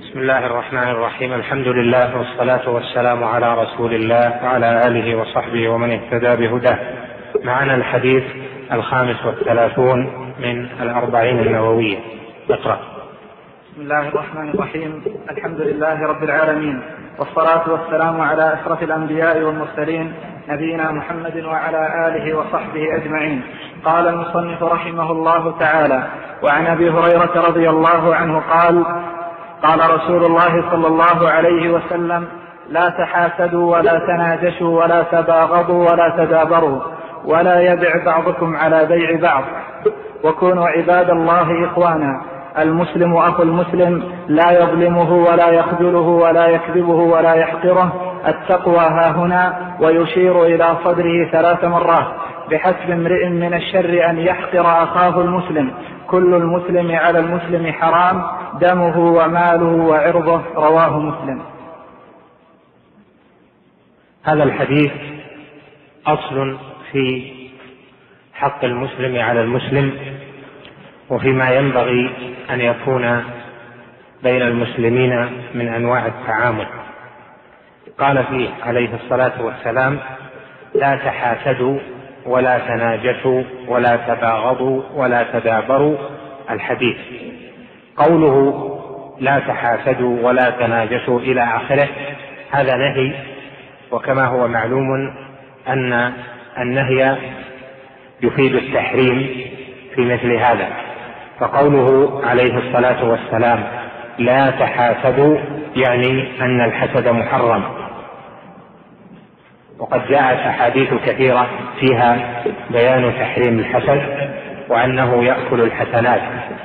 بسم الله الرحمن الرحيم. الحمد لله والصلاة والسلام على رسول الله وعلى آله وصحبه ومن اهتدى بهداه. معنا الحديث 35 من 40 النووية. اقرأ. بسم الله الرحمن الرحيم. الحمد لله رب العالمين، والصلاة والسلام على أشرف الأنبياء والمرسلين نبينا محمد وعلى آله وصحبه أجمعين. قال المصنف رحمه الله تعالى: وعن أبي هريرة رضي الله عنه قال: قال رسول الله صلى الله عليه وسلم: لا تحاسدوا ولا تناجشوا ولا تباغضوا ولا تدابروا ولا يبع بعضكم على بيع بعض، وكونوا عباد الله إخوانا، المسلم أخو المسلم، لا يظلمه ولا يخذله ولا يكذبه ولا يحقره، التقوى هاهنا، ويشير إلى صدره 3 مرات: بحسب امرئ من الشر أن يحقر أخاه المسلم، كل المسلم على المسلم حرام، دمه وماله وعرضه، رواه مسلم. هذا الحديث أصل في حق المسلم على المسلم، وفيما ينبغي أن يكون بين المسلمين من أنواع التعامل. قال فيه عليه الصلاة والسلام: لا تحاسدوا ولا تناجشوا ولا تباغضوا ولا تدابروا. الحديث قوله لا تحاسدوا ولا تناجشوا إلى آخره هذا نهي، وكما هو معلوم أن النهي يفيد التحريم في مثل هذا. فقوله عليه الصلاة والسلام لا تحاسدوا يعني أن الحسد محرم، وقد جاءت أحاديث كثيرة فيها بيان تحريم الحسد، وأنه يأكل الحسنات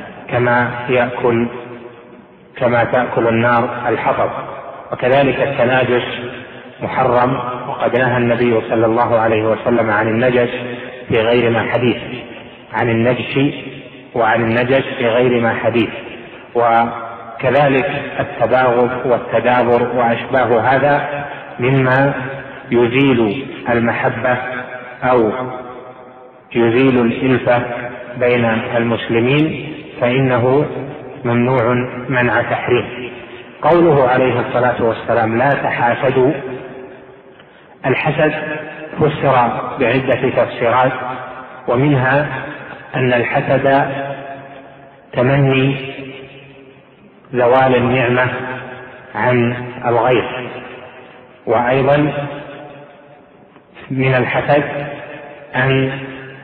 كما تأكل النار الحطب. وكذلك التناجش محرم، وقد نهى النبي صلى الله عليه وسلم عن النجش في غير ما حديث، عن النجش وعن النجش في غير ما حديث. وكذلك التباغض والتدابر وأشباه هذا مما يزيل المحبة أو يزيل الألفة بين المسلمين، فإنه ممنوع منع تحريم. قوله عليه الصلاة والسلام لا تحاسدوا، الحسد فسر بعدة تفسيرات، ومنها أن الحسد تمني زوال النعمة عن الغير، وأيضا من الحسد أن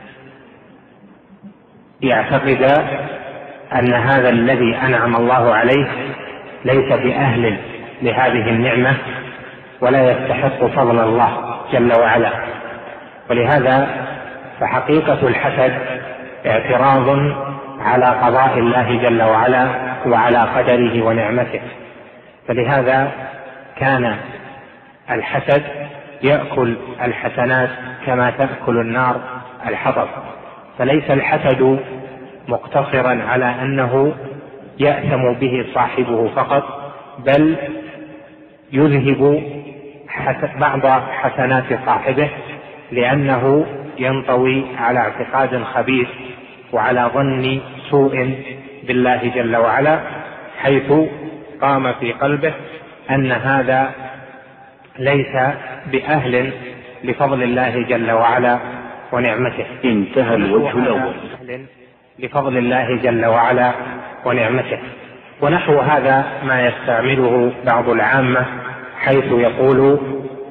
يعتقد أن هذا الذي أنعم الله عليه ليس بأهل لهذه النعمة ولا يستحق فضل الله جل وعلا. ولهذا فحقيقة الحسد اعتراض على قضاء الله جل وعلا وعلى قدره ونعمته. فلهذا كان الحسد يأكل الحسنات كما تأكل النار الحطب. فليس الحسد مقتصرا على أنه يأثم به صاحبه فقط، بل يذهب بعض حسنات صاحبه، لأنه ينطوي على اعتقاد خبيث وعلى ظن سوء بالله جل وعلا، حيث قام في قلبه أن هذا ليس بأهل لفضل الله جل وعلا ونعمته. انتهى الوجه الأول. لفضل الله جل وعلا ونعمته. ونحو هذا ما يستعمله بعض العامة، حيث يقول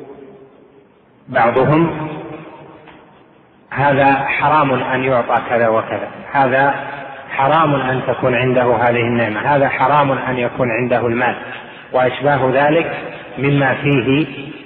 بعضهم هذا حرام أن يعطى كذا وكذا، هذا حرام أن تكون عنده هذه النعمة، هذا حرام أن يكون عنده المال، وأشباه ذلك مما فيه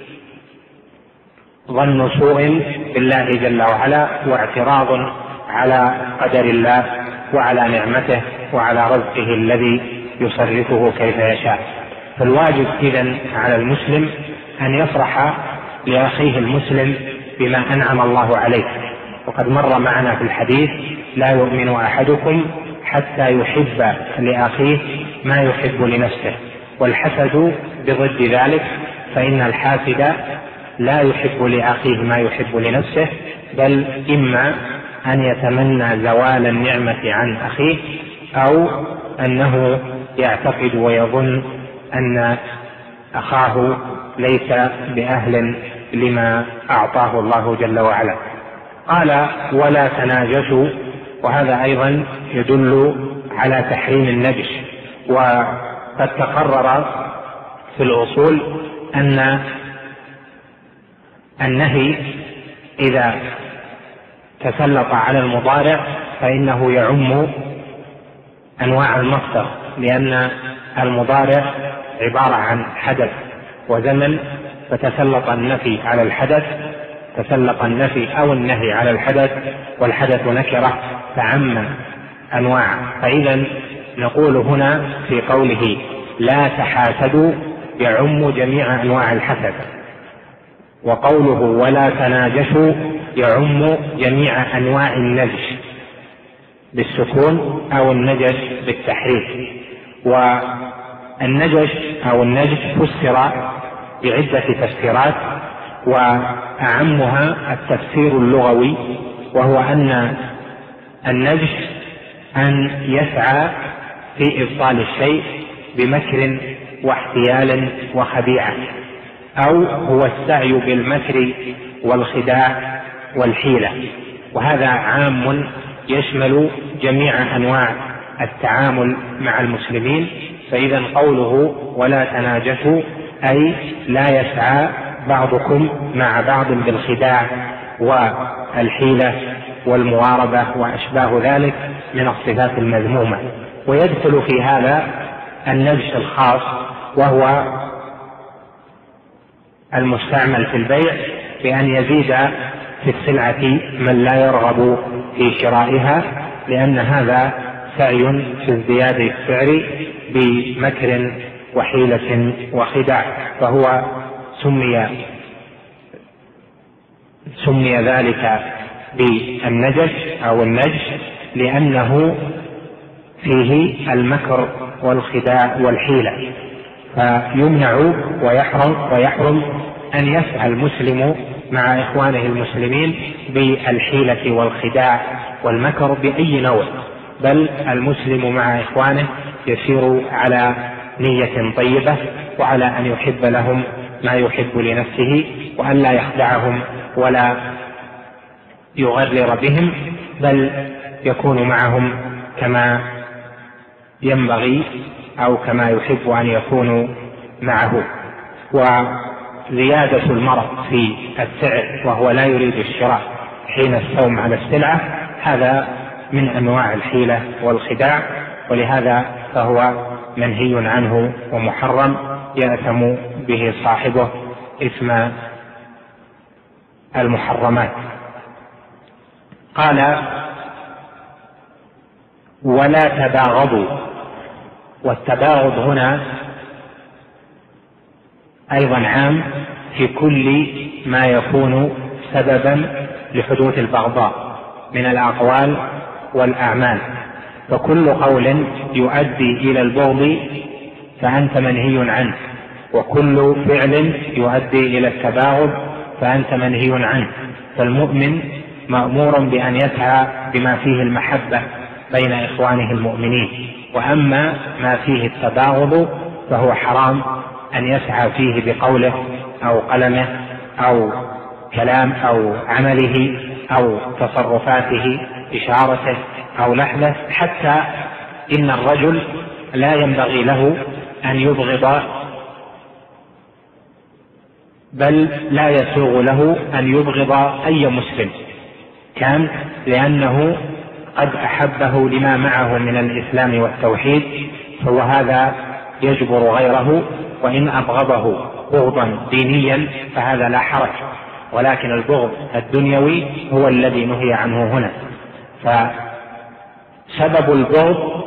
ظن سوء بالله جل وعلا واعتراض على قدر الله وعلى نعمته وعلى رزقه الذي يصرفه كيف يشاء. فالواجب إذن على المسلم أن يفرح لأخيه المسلم بما أنعم الله عليه. وقد مر معنا في الحديث لا يؤمن أحدكم حتى يحب لأخيه ما يحب لنفسه. والحسد بضد ذلك، فإن الحاسد لا يحب لأخيه ما يحب لنفسه، بل إما أن يتمنى زوال النعمة عن أخيه، أو أنه يعتقد ويظن أن أخاه ليس بأهل لما أعطاه الله جل وعلا. قال ولا تناجشوا، وهذا أيضا يدل على تحريم النجش. وقد تقرر في الأصول أن النهي إذا تسلط على المضارع فإنه يعم أنواع المصدر، لأن المضارع عبارة عن حدث وزمن، فتسلط النفي على الحدث، تسلط النفي أو النهي على الحدث، والحدث نكرة فعم أنواع. فإذا نقول هنا في قوله لا تحاسدوا يعم جميع أنواع الحسد، وقوله ولا تناجشوا يعم جميع أنواع النجش بالسكون أو النجش بالتحريف. والنجش أو النجش فسر بعدة تفسيرات، وأعمها التفسير اللغوي، وهو أن النجش أن يسعى في إبطال الشيء بمكر واحتيال وخديعة، أو هو السعي بالمكر والخداع والحيلة. وهذا عام يشمل جميع أنواع التعامل مع المسلمين. فإذا قوله ولا تناجشوا أي لا يسعى بعضكم مع بعض بالخداع والحيلة والمواربة وأشباه ذلك من الصفات المذمومة. ويدخل في هذا النجش الخاص، وهو المستعمل في البيع بأن يزيد في السلعة من لا يرغب في شرائها، لأن هذا سعي في ازدياد السعر بمكر وحيلة وخداع، فهو سمي ذلك بالنجش أو النجش لأنه فيه المكر والخداع والحيلة. فيمنع ويحرم أن يسعى المسلم مع إخوانه المسلمين بالحيلة والخداع والمكر بأي نوع، بل المسلم مع إخوانه يسير على نية طيبة، وعلى أن يحب لهم ما يحب لنفسه، وأن لا يخدعهم ولا يغرر بهم، بل يكون معهم كما ينبغي أو كما يحب أن يكونوا معه. وزيادة المرء في السعر وهو لا يريد الشراء حين السوم على السلعة هذا من أنواع الحيلة والخداع، ولهذا فهو منهي عنه ومحرم يأثم به صاحبه إثم المحرمات. قال ولا تباغضوا، والتباغض هنا أيضا عام في كل ما يكون سببا لحدوث البغضاء من الأقوال والأعمال، فكل قول يؤدي إلى البغض فأنت منهي عنه، وكل فعل يؤدي إلى التباغض فأنت منهي عنه. فالمؤمن مأمور بأن يسعى بما فيه المحبة بين إخوانه المؤمنين، وأما ما فيه التباغض فهو حرام أن يسعى فيه بقوله أو قلمه أو كلام أو عمله أو تصرفاته إشارته أو لحظه. حتى إن الرجل لا ينبغي له أن يبغض، بل لا يسوغ له أن يبغض أي مسلم كان، لأنه قد أحبه لما معه من الإسلام والتوحيد، فهو هذا يجبر غيره. وإن أبغضه بغضا دينيا فهذا لا حرج، ولكن البغض الدنيوي هو الذي نهي عنه هنا. فسبب البغض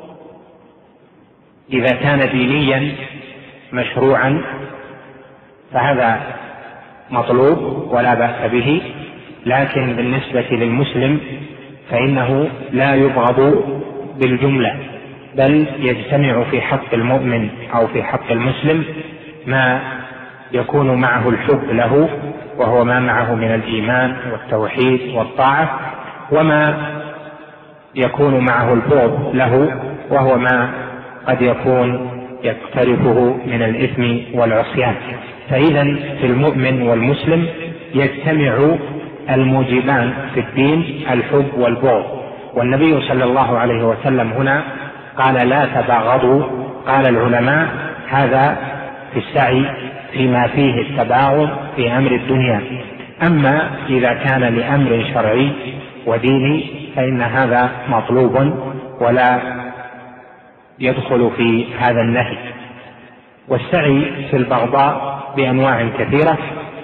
إذا كان دينيا مشروعا فهذا مطلوب ولا بأس به، لكن بالنسبة للمسلم فإنه لا يبغض بالجملة، بل يجتمع في حق المؤمن أو في حق المسلم ما يكون معه الحب له، وهو ما معه من الإيمان والتوحيد والطاعة، وما يكون معه البغض له، وهو ما قد يكون يقترفه من الإثم والعصيان. فإذا في المؤمن والمسلم يجتمع الموجبان في الدين الحب والبغض. والنبي صلى الله عليه وسلم هنا قال لا تباغضوا. قال العلماء هذا في السعي فيما فيه التباغض في أمر الدنيا. أما إذا كان لأمر شرعي وديني فإن هذا مطلوب ولا يدخل في هذا النهي. والسعي في البغضاء بأنواع كثيرة،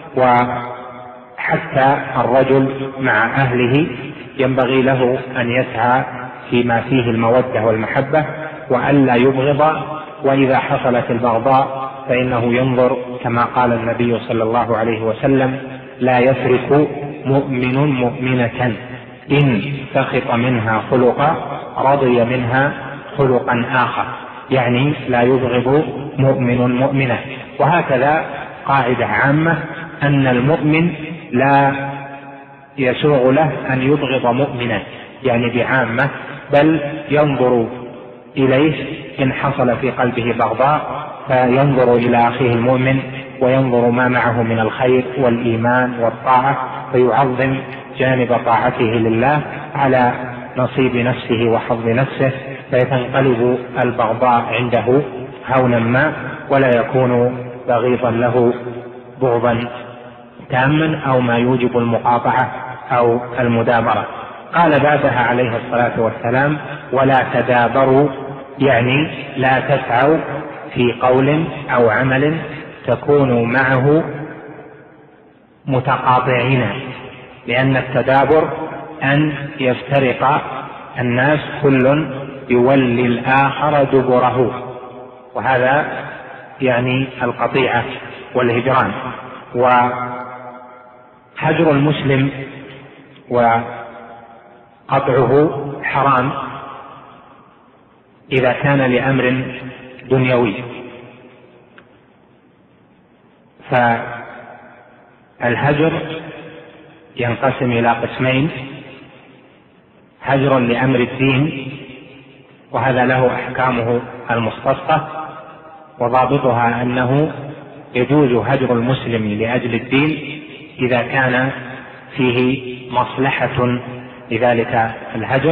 وحتى الرجل مع أهله ينبغي له أن يسعى فيما فيه المودة والمحبة وألا يبغض. وإذا حصلت البغضاء فإنه ينظر كما قال النبي صلى الله عليه وسلم لا يفرق مؤمن مؤمنة إن سخط منها خلقا رضي منها خلقا آخر، يعني لا يبغض مؤمن مؤمنة. وهكذا قاعدة عامة أن المؤمن لا يسوغ له أن يبغض مؤمنا يعني بعامة، بل ينظر إليه إن حصل في قلبه بغضاء فينظر إلى أخيه المؤمن وينظر ما معه من الخير والإيمان والطاعة فيعظم جانب طاعته لله على نصيب نفسه وحظ نفسه، فيتنقلب البغضاء عنده هونا ما ولا يكون بغيضا له بغضا تاما أو ما يوجب المقاطعة أو المدابرة. قال بعدها عليه الصلاة والسلام ولا تدابروا، يعني لا تسعوا في قول أو عمل تكونوا معه متقاطعين، لأن التدابر أن يفترق الناس كل يولي الآخر دبره، وهذا يعني القطيعة والهجران. وهجر المسلم وقطعه حرام إذا كان لأمر دنيوي. فالهجر ينقسم إلى قسمين: هجر لأمر الدين، وهذا له أحكامه المختصة، وضابطها أنه يجوز هجر المسلم لأجل الدين إذا كان فيه مصلحة لذلك الهجر،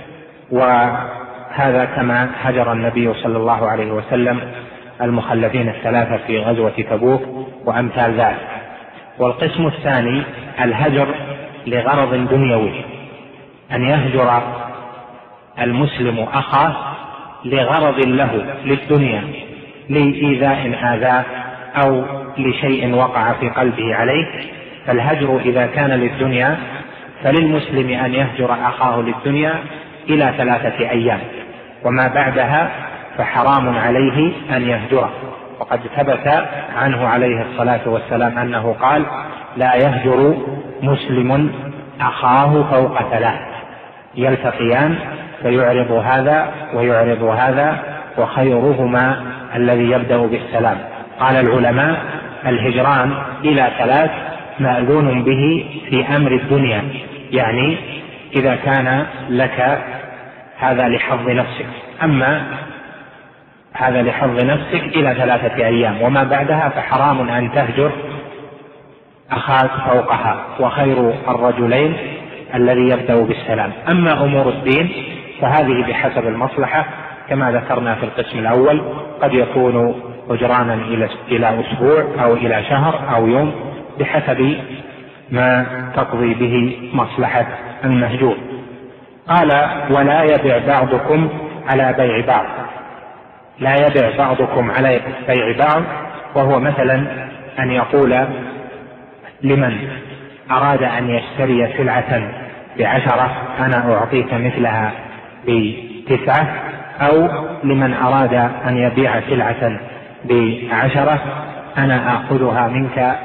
وهذا كما هجر النبي صلى الله عليه وسلم المخلفين الثلاثة في غزوة تبوك وأمثال ذلك. والقسم الثاني الهجر لغرض دنيوي، أن يهجر المسلم أخاه لغرض له للدنيا، لإيذاء آذاه أو لشيء وقع في قلبه عليه. فالهجر إذا كان للدنيا فللمسلم أن يهجر أخاه للدنيا إلى 3 أيام، وما بعدها فحرام عليه أن يهجره. وقد ثبت عنه عليه الصلاة والسلام أنه قال لا يهجر مسلم أخاه فوق 3، يلتقيان فيعرض هذا ويعرض هذا وخيرهما الذي يبدأ بالسلام. قال العلماء الهجران إلى 3 مأذون به في أمر الدنيا، يعني إذا كان لك هذا لحظ نفسك، أما هذا لحظ نفسك إلى 3 أيام، وما بعدها فحرام أن تهجر أخاك فوقها، وخير الرجلين الذي يبدأ بالسلام. أما أمور الدين فهذه بحسب المصلحة كما ذكرنا في القسم الأول، قد يكون هجرانا إلى أسبوع أو إلى شهر أو يوم بحسب ما تقضي به مصلحة المهجور. قال ولا يبع بعضكم على بيع بعض، لا يبع بعضكم على بيع بعض، وهو مثلا أن يقول لمن أراد أن يشتري سلعة ب10 أنا أعطيك مثلها ب9، أو لمن أراد أن يبيع سلعة ب10 أنا آخذها منك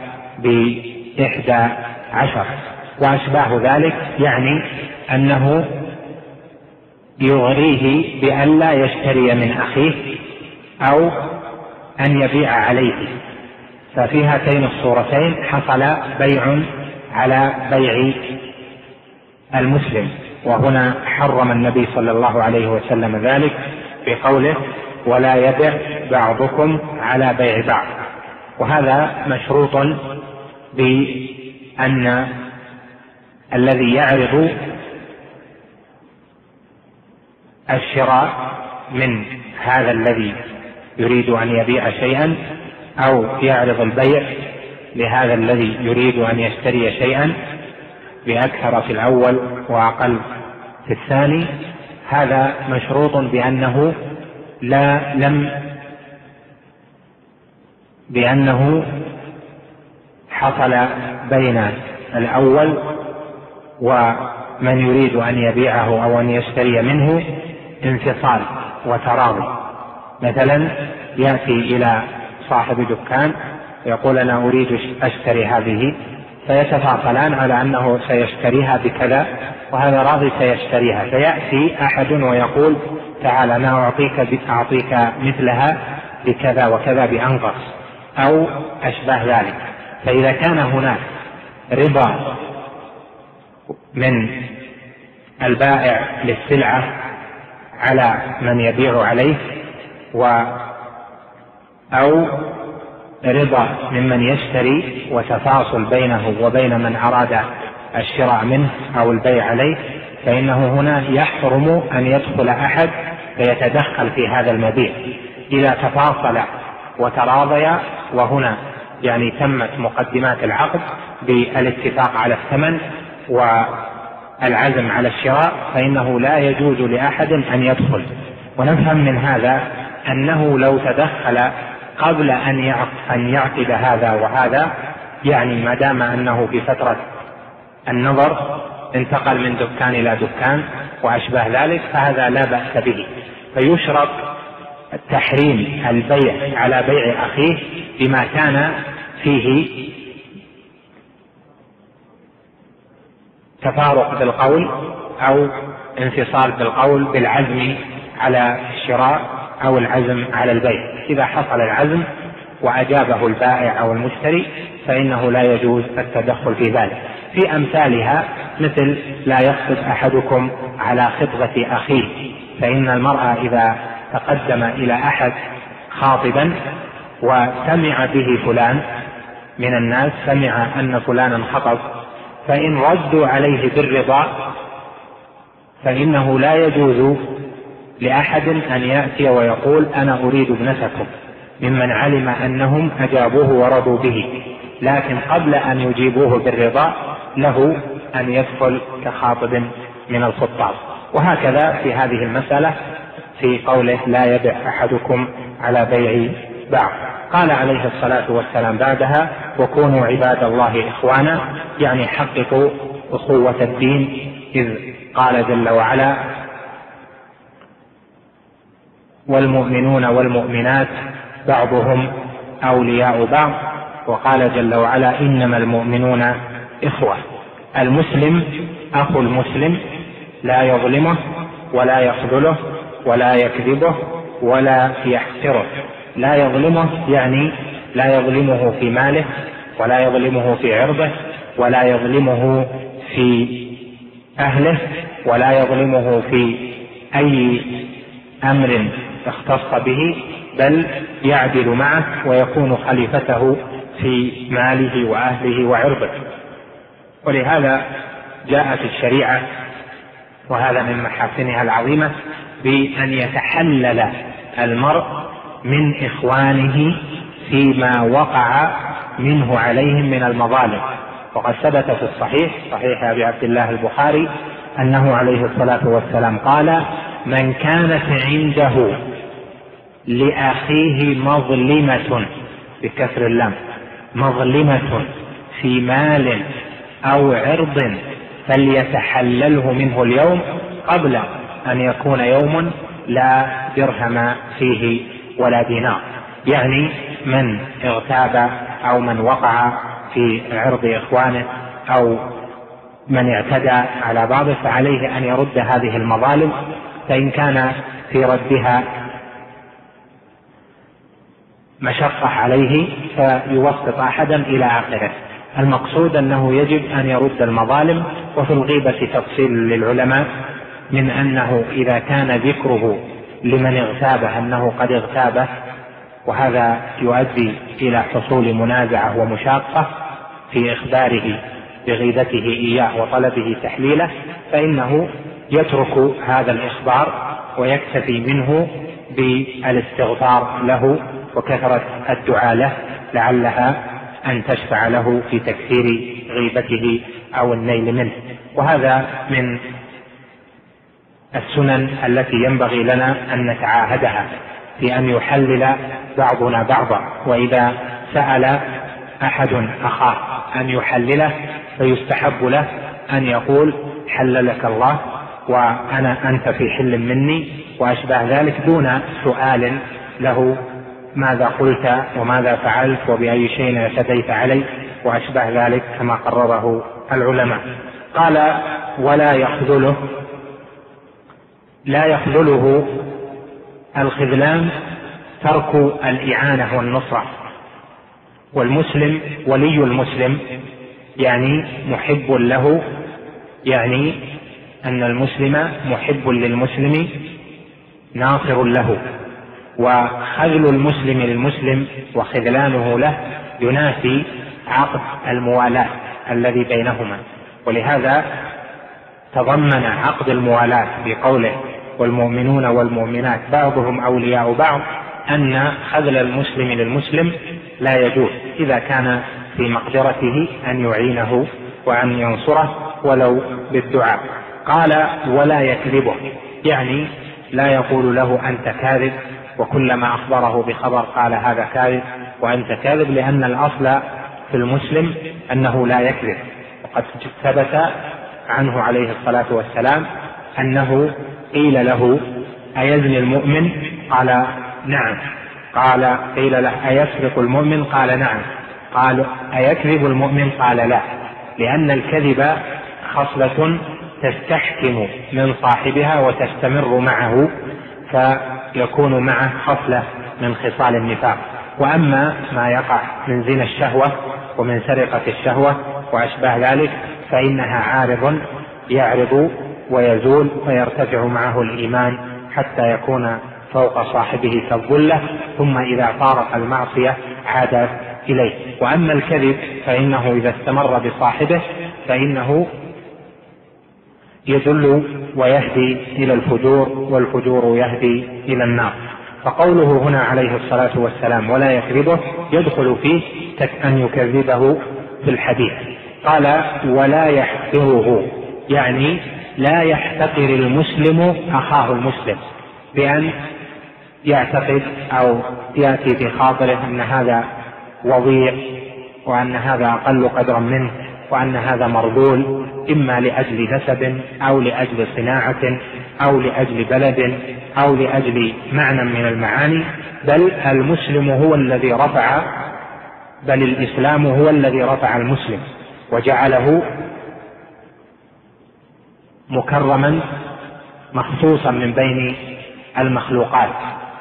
ب11، وأشباه ذلك، يعني أنه يغريه بأن لا يشتري من أخيه أو أن يبيع عليه. ففي هاتين الصورتين حصل بيع على بيع المسلم، وهنا حرم النبي صلى الله عليه وسلم ذلك بقوله ولا يبع بعضكم على بيع بعض. وهذا مشروط بأن الذي يعرض الشراء من هذا الذي يريد أن يبيع شيئا، أو يعرض البيع لهذا الذي يريد أن يشتري شيئا بأكثر في الأول وأقل في الثاني، هذا مشروط بأنه حصل بين الأول ومن يريد أن يبيعه أو أن يشتري منه انفصال وتراضي. مثلا يأتي إلى صاحب دكان يقول أنا أريد أشتري هذه، فيتفاصلان على أنه سيشتريها بكذا وهذا راضي سيشتريها، فيأتي أحد ويقول تعال أنا أعطيك مثلها بكذا وكذا بأنقص أو أشبه ذلك. فإذا كان هناك رضا من البائع للسلعة على من يبيع عليه أو رضا ممن يشتري وتفاصل بينه وبين من أراد الشراء منه أو البيع عليه، فإنه هنا يحرم أن يدخل أحد فيتدخل في هذا المبيع إذا تفاصل وتراضيا، وهنا يعني تمت مقدمات العقد بالاتفاق على الثمن والعزم على الشراء، فإنه لا يجوز لأحد أن يدخل. ونفهم من هذا أنه لو تدخل قبل أن يعقد هذا وهذا، يعني ما دام أنه بفترة النظر انتقل من دكان إلى دكان وأشبه ذلك، فهذا لا بأس به. فيشرط تحريم البيع على بيع أخيه بما كان فيه تفارق بالقول أو انفصال بالقول بالعزم على الشراء أو العزم على البيع. إذا حصل العزم وأجابه البائع أو المشتري فإنه لا يجوز التدخل في ذلك. في أمثالها مثل لا يخطب أحدكم على خطبة أخيه، فإن المرأة إذا تقدم إلى أحد خاطبا وسمع به فلان من الناس، سمع أن فلانا خطب، فإن ردوا عليه بالرضا فإنه لا يجوز لأحد أن يأتي ويقول أنا أريد ابنتكم، ممن علم أنهم أجابوه ورضوا به، لكن قبل أن يجيبوه بالرضا له أن يدخل كخاطب من الخطاب. وهكذا في هذه المسألة في قوله لا يبع أحدكم على بيع بعض. قال عليه الصلاة والسلام بعدها وكونوا عباد الله إخوانا، يعني حققوا أخوة الدين، إذ قال جل وعلا والمؤمنون والمؤمنات بعضهم أولياء بعض، وقال جل وعلا إنما المؤمنون إخوة. المسلم أخو المسلم لا يظلمه ولا يخذله ولا يكذبه ولا يحقره. لا يظلمه يعني لا يظلمه في ماله ولا يظلمه في عرضه ولا يظلمه في أهله ولا يظلمه في أي أمر اختص به، بل يعدل معه ويكون خليفته في ماله وأهله وعرضه. ولهذا جاءت الشريعة، وهذا من محاسنها العظيمة، بأن يتحلل المرء من إخوانه فيما وقع منه عليهم من المظالم. وقد ثبت في الصحيح صحيح أبي عبد الله البخاري أنه عليه الصلاة والسلام قال من كانت عنده لأخيه مظلمة بكسر اللام، مظلمة في مال أو عرض فليتحلله منه اليوم قبل أن يكون يوم لا درهم فيه ولا دينار. يعني من اغتاب أو من وقع في عرض إخوانه أو من اعتدى على بعضه فعليه أن يرد هذه المظالم، فإن كان في ردها مشقة عليه فيوسط أحدا إلى آخره. المقصود أنه يجب أن يرد المظالم. وفي الغيبة تفصيل للعلماء من أنه إذا كان ذكره لمن اغتابه أنه قد اغتابه، وهذا يؤدي إلى حصول منازعة ومشاقة في إخباره بغيبته إياه وطلبه تحليله، فإنه يترك هذا الإخبار ويكتفي منه بالاستغفار له وكثرة الدعاء له لعلها أن تشفع له في تكثير غيبته أو النيل منه. وهذا من السنن التي ينبغي لنا أن نتعاهدها في أن يحلل بعضنا بعضا، وإذا سأل أحد أخاه أن يحلله فيستحب له أن يقول حللك الله أنت في حل مني وأشبه ذلك، دون سؤال له ماذا قلت وماذا فعلت وبأي شيء اعتديت علي وأشبه ذلك كما قرره العلماء. قال ولا يخذله الخذلان ترك الإعانة والنصرة. والمسلم ولي المسلم يعني محب له، يعني أن المسلم محب للمسلم ناصر له، وخذل المسلم للمسلم وخذلانه له ينافي عقد الموالاة الذي بينهما. ولهذا تضمن عقد الموالاة بقوله والمؤمنون والمؤمنات بعضهم أولياء بعض أن خذل المسلم للمسلم لا يجوز إذا كان في مقدرته أن يعينه وأن ينصره ولو بالدعاء. قال ولا يكذبه، يعني لا يقول له أنت كاذب، وكلما أخبره بخبر قال هذا كاذب وأنت كاذب، لأن الأصل في المسلم أنه لا يكذب. وقد ثبت عنه عليه الصلاة والسلام أنه قيل له أيزني المؤمن؟ قال نعم. قيل له أيسرق المؤمن؟ قال نعم. قال أيكذب المؤمن؟ قال لا، لأن الكذب خصلة تستحكم من صاحبها وتستمر معه، فيكون معه خصلة من خصال النفاق. وأما ما يقع من زنا الشهوة ومن سرقة الشهوة وأشباه ذلك فإنها عارض يعرض ويزول ويرتفع معه الإيمان حتى يكون فوق صاحبه كالظلة، ثم إذا فارق المعصية عاد إليه. وأما الكذب فإنه إذا استمر بصاحبه فإنه يدل ويهدي إلى الفجور، والفجور يهدي إلى النار. فقوله هنا عليه الصلاة والسلام ولا يكذبه يدخل فيه أن يكذبه في الحديث. قال ولا يحقره، يعني لا يحتقر المسلم أخاه المسلم بأن يعتقد أو يأتي في خاطره أن هذا وضيع وأن هذا أقل قدرا منه وأن هذا مرذول، إما لأجل نسب أو لأجل صناعة أو لأجل بلد أو لأجل معنى من المعاني، بل المسلم هو الذي رفع، بل الإسلام هو الذي رفع المسلم وجعله مكرما مخصوصا من بين المخلوقات.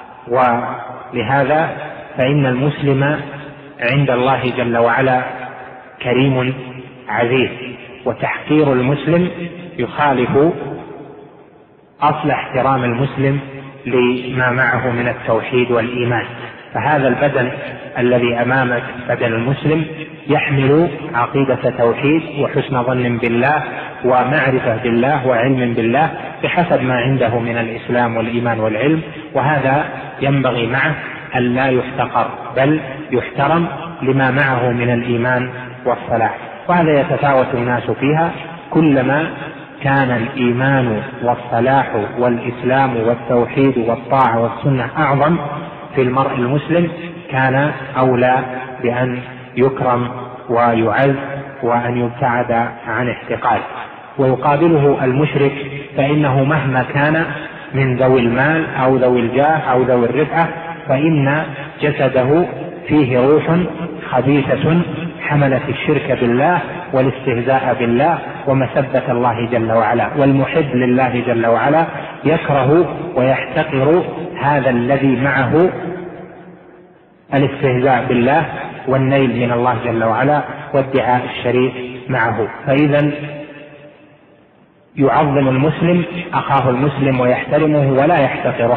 ولهذا فإن المسلم عند الله جل وعلا كريم عزيز، وتحقير المسلم يخالف أصل احترام المسلم لما معه من التوحيد والإيمان. فهذا البدن الذي أمامك بدن المسلم يحمل عقيدة توحيد وحسن ظن بالله ومعرفة بالله وعلم بالله بحسب ما عنده من الإسلام والإيمان والعلم، وهذا ينبغي معه أن لا يحتقر بل يحترم لما معه من الإيمان والصلاح. وهذا يتفاوت الناس فيها، كلما كان الإيمان والصلاح والإسلام والتوحيد والطاعة والسنة أعظم في المرء المسلم كان أولى بأن يكرم ويعز وأن يبتعد عن احتقاره. ويقابله المشرك فإنه مهما كان من ذوي المال أو ذوي الجاه أو ذوي الرفعة فإن جسده فيه روح خبيثة حملت الشرك بالله والاستهزاء بالله ومسبة الله جل وعلا. والمحب لله جل وعلا يكره ويحتقر هذا الذي معه الاستهزاء بالله والنيل من الله جل وعلا وادعاء الشريك معه. فإذا يعظم المسلم أخاه المسلم ويحترمه ولا يحتقره،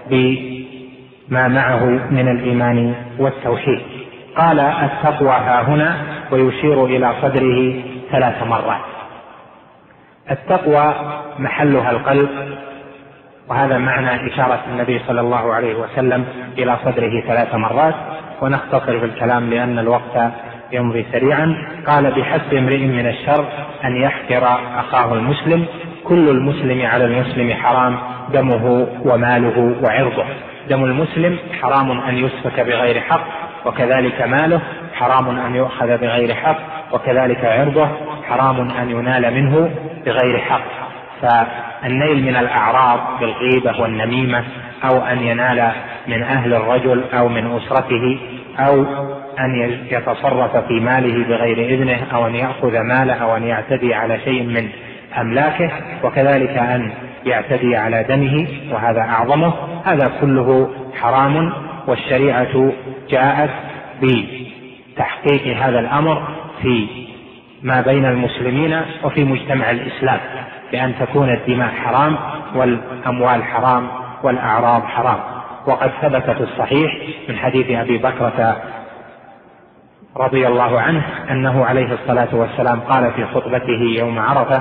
بما معه من الإيمان والتوحيد. قال التقوى ها هنا ويشير إلى صدره 3 مرات. التقوى محلها القلب، وهذا معنى إشارة النبي صلى الله عليه وسلم إلى صدره 3 مرات، ونختصر في الكلام لأن الوقت يمضي سريعا. قال بحسب امرئ من الشر أن يحقر أخاه المسلم، كل المسلم على المسلم حرام دمه وماله وعرضه. دم المسلم حرام أن يسفك بغير حق، وكذلك ماله حرام أن يؤخذ بغير حق، وكذلك عرضه حرام أن ينال منه بغير حق. فالنيل من الأعراض بالغيبة والنميمة، أو أن ينال من أهل الرجل أو من أسرته، أو أن يتصرف في ماله بغير إذنه، أو أن يأخذ ماله، أو أن يعتدي على شيء من أملاكه، وكذلك أن يعتدي على دمه وهذا أعظمه. هذا كله حرام، والشريعة جاءت بتحقيق هذا الأمر في ما بين المسلمين وفي مجتمع الإسلام، بأن تكون الدماء حرام والأموال حرام والأعراض حرام. وقد ثبت في الصحيح من حديث أبي بكرة رضي الله عنه أنه عليه الصلاة والسلام قال في خطبته يوم عرفة: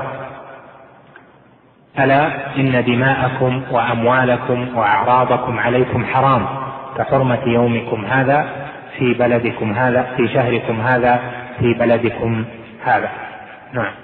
ألا إن دماءكم وأموالكم وأعراضكم عليكم حرام كحرمة يومكم هذا في بلدكم هذا، في شهركم هذا، في بلدكم هذا. نعم.